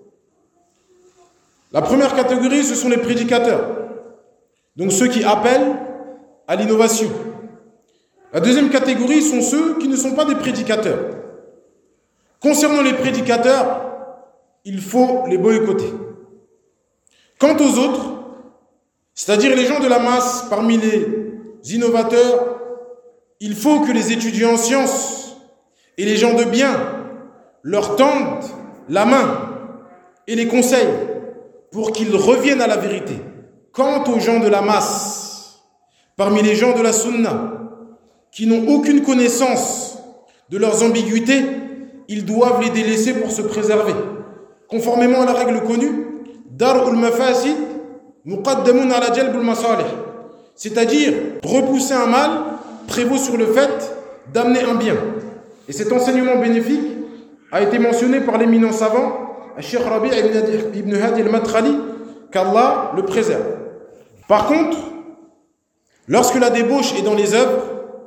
La première catégorie, ce sont les prédicateurs, donc ceux qui appellent à l'innovation. La deuxième catégorie sont ceux qui ne sont pas des prédicateurs. Concernant les prédicateurs, il faut les boycotter. Quant aux autres, c'est-à-dire les gens de la masse parmi les innovateurs, il faut que les étudiants en sciences et les gens de bien leur tendent la main et les conseillent pour qu'ils reviennent à la vérité. Quant aux gens de la masse, parmi les gens de la sunna, qui n'ont aucune connaissance de leurs ambiguïtés, ils doivent les délaisser pour se préserver. Conformément à la règle connue, Dar'ul mafasid muqaddamun ala jalbul masalih, c'est-à-dire repousser un mal prévaut sur le fait d'amener un bien. Et cet enseignement bénéfique a été mentionné par l'éminent savant Cheikh Rabi' ibn Hadi al-Madkhali, qu'Allah le préserve. Par contre, lorsque la débauche est dans les œuvres,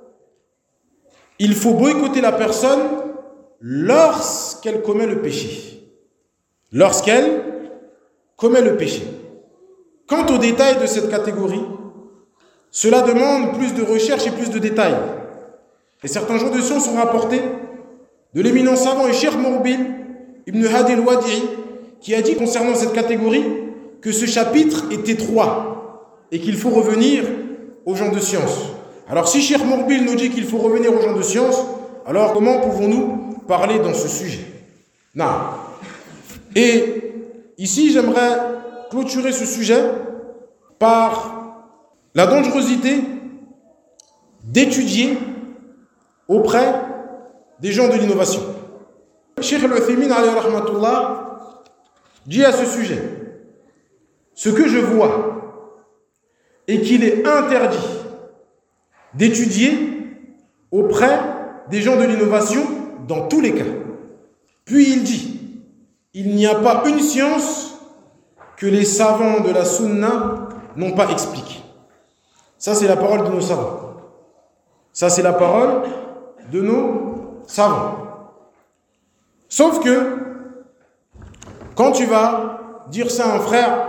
il faut boycotter la personne lorsqu'elle commet le péché. Lorsqu'elle commet le péché. Quant aux détails de cette catégorie, cela demande plus de recherche et plus de détails. Et certains jours de science sont rapportés de l'éminent savant et Cheikh Mourbil Ibn Hadi al-Wadi'i, qui a dit concernant cette catégorie que ce chapitre est étroit et qu'il faut revenir aux gens de science. Alors si Cheikh Mourbil nous dit qu'il faut revenir aux gens de science, alors comment pouvons-nous parler dans ce sujet? Non. Et ici, j'aimerais clôturer ce sujet par la dangerosité d'étudier auprès des gens de l'innovation. Cheikh Al-Uthaymin alayhi rahmatullah dit à ce sujet: ce que je vois est qu'il est interdit d'étudier auprès des gens de l'innovation dans tous les cas. Puis il dit: il n'y a pas une science que les savants de la sunna n'ont pas expliquée. Ça, c'est la parole de nos savants. Ça, c'est la parole de nos savants. Sauf que, quand tu vas dire ça à un frère,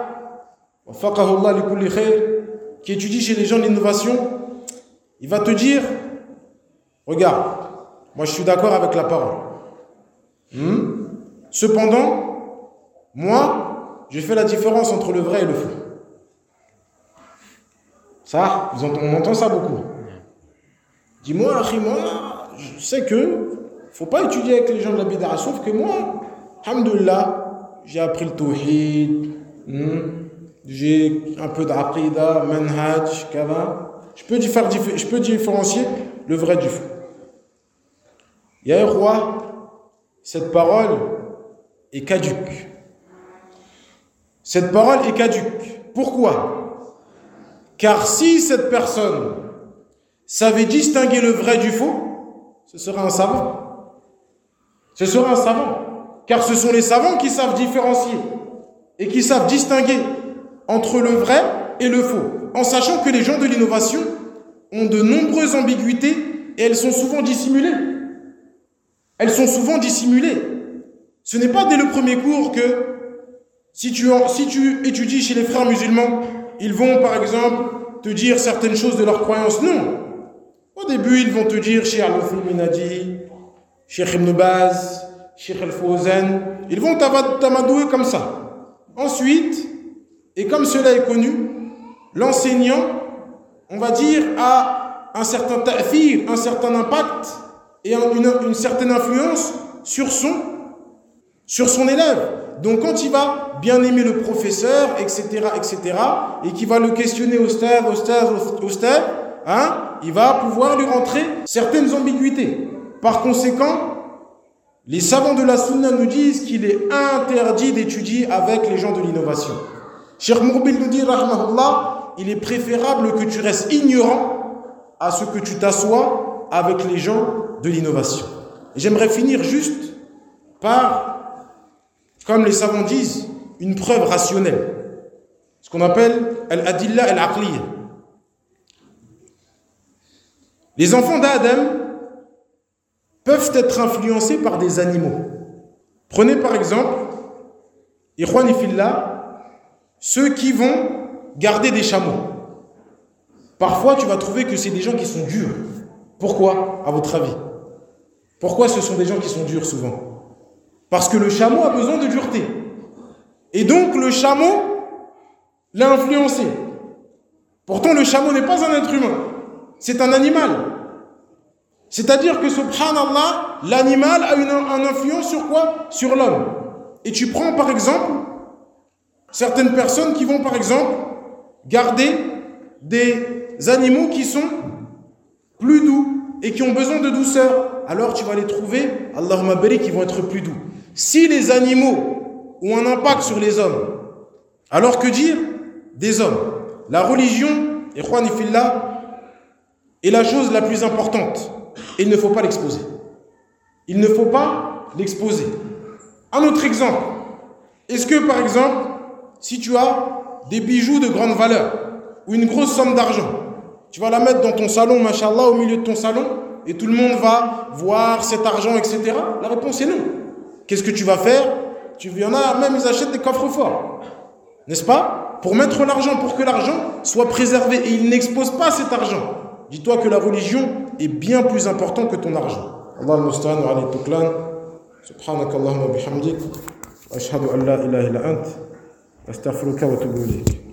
qui étudie chez les gens de l'innovation, il va te dire: regarde, moi je suis d'accord avec la parole. Hmm? Cependant, moi, je fais la différence entre le vrai et le faux. Ça, on entend ça beaucoup. Dis-moi, moi, je sais que faut pas étudier avec les gens de la bid'a, sauf que moi, alhamdoulilah, j'ai appris le tawhid, hmm, j'ai un peu d'aqida, manhaj, kava. Je peux, faire, je peux différencier le vrai du faux. Ya roi, cette parole est caduque. Cette parole est caduque. Pourquoi? Car si cette personne savait distinguer le vrai du faux, ce serait un savant. Ce serait un savant. Car ce sont les savants qui savent différencier et qui savent distinguer entre le vrai et le faux, en sachant que les gens de l'innovation ont de nombreuses ambiguïtés et elles sont souvent dissimulées. Elles sont souvent dissimulées. Ce n'est pas dès le premier cours que si tu, si tu étudies chez les frères musulmans, ils vont par exemple te dire certaines choses de leur croyance. Non. Au début, ils vont te dire Cheikh Al-Uthaymin a dit, Cheikh Ibn Baz, Cheikh Al-Fawzan. Ils vont t'amadouer comme ça. Ensuite, et comme cela est connu, l'enseignant, on va dire, a un certain ta'thir, un certain impact et une, une certaine influence sur son, sur son élève. Donc quand il va bien aimer le professeur, et cetera, et cetera, et qu'il va le questionner au stade, au stade, au stade, hein, il va pouvoir lui rentrer certaines ambiguïtés. Par conséquent, les savants de la sunna nous disent qu'il est interdit d'étudier avec les gens de l'innovation. Cheikh Mourbil nous dit, rahmahullah, il est préférable que tu restes ignorant à ce que tu t'assoies avec les gens de l'innovation. J'aimerais finir juste par, comme les savants disent, une preuve rationnelle. Ce qu'on appelle al-adilla al-aqliya. Les enfants d'Adam peuvent être influencés par des animaux. Prenez par exemple, Ikhwani fillah, ceux qui vont garder des chameaux. Parfois, tu vas trouver que c'est des gens qui sont durs. Pourquoi, à votre avis? Pourquoi ce sont des gens qui sont durs souvent? Parce que le chameau a besoin de dureté. Et donc, le chameau l'a influencé. Pourtant, le chameau n'est pas un être humain. C'est un animal. C'est-à-dire que, subhanallah, l'animal a une, une influence sur quoi? Sur l'homme. Et tu prends, par exemple, certaines personnes qui vont, par exemple, garder des animaux qui sont plus doux et qui ont besoin de douceur. Alors tu vas les trouver, Allahumma barik, qui vont être plus doux. Si les animaux ont un impact sur les hommes, alors que dire des hommes? La religion, ikhwani fillah, est la chose la plus importante. Et il ne faut pas l'exposer. Il ne faut pas l'exposer. Un autre exemple. Est-ce que, par exemple, si tu as des bijoux de grande valeur ou une grosse somme d'argent, tu vas la mettre dans ton salon, mashallah, au milieu de ton salon, et tout le monde va voir cet argent, et cetera. La réponse est non. Qu'est-ce que tu vas faire? Tu, il y en a même, ils achètent des coffres forts. N'est-ce pas? Pour mettre l'argent, pour que l'argent soit préservé. Et ils n'exposent pas cet argent. Dis-toi que la religion est bien plus importante que ton argent. Allah al-Musta'an wa alayhi tuklan. Subhanakallahumma bihamdik. Ashhadu an la ilaha illa ant. Astaghfiruka wa atubu ilayk.